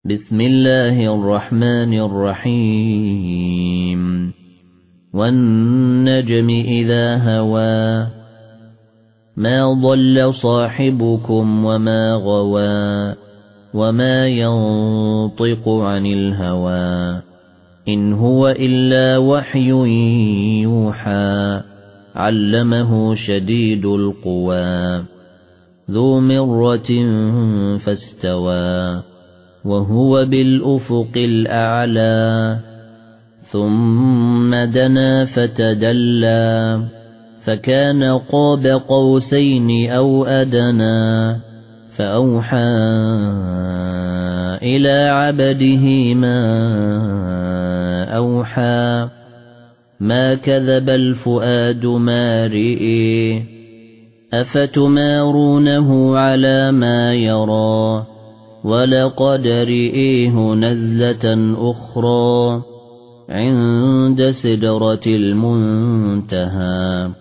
بسم الله الرحمن الرحيم والنجم إذا هوى ما ضل صاحبكم وما غوى وما ينطق عن الهوى إن هو إلا وحي يوحى علمه شديد القوى ذو مرة فاستوى وهو بالأفق الأعلى ثم دنا فتدلى فكان قاب قوسين أو أدنى فأوحى إلى عبده ما أوحى ما كذب الفؤاد ما رئي أفتمارونه على ما يرى ولقد رئيه نزلة أخرى عند سدرة المنتهى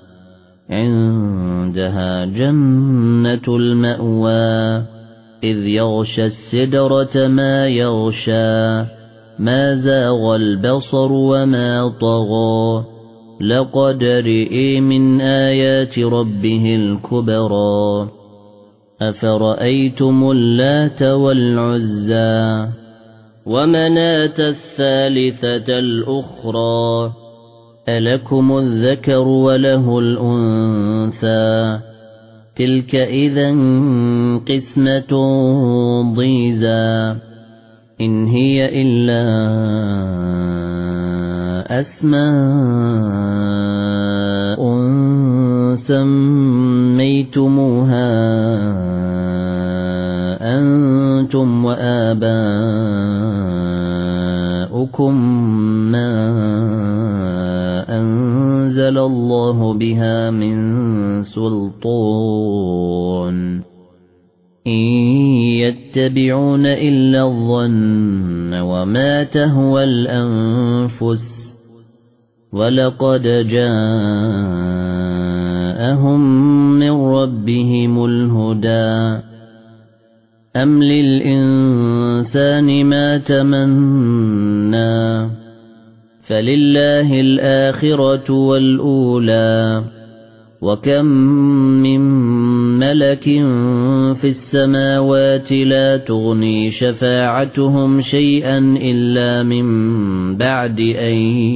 عندها جنة المأوى إذ يغشى السدرة ما يغشى ما زاغ البصر وما طغى لقد رئي من آيات ربه الكبرى أفرأيتم اللات والعزى ومناة الثالثة الأخرى ألكم الذكر وله الأنثى تلك إذا قسمة ضيزى إن هي إلا أسماء سميتموها أنتم وآباؤكم ما أنزل الله بها من سلطان إن يتبعون إلا الظن وما تهوى الأنفس ولقد جاءهم من ربهم الهدى أم للإنسان ما تمنى فلله الآخرة والأولى وكم من ملك في السماوات لا تغني شفاعتهم شيئا إلا من بعد أن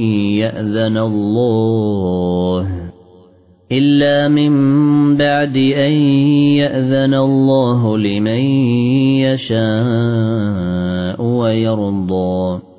يأذن الله لمن يشاء ويرضى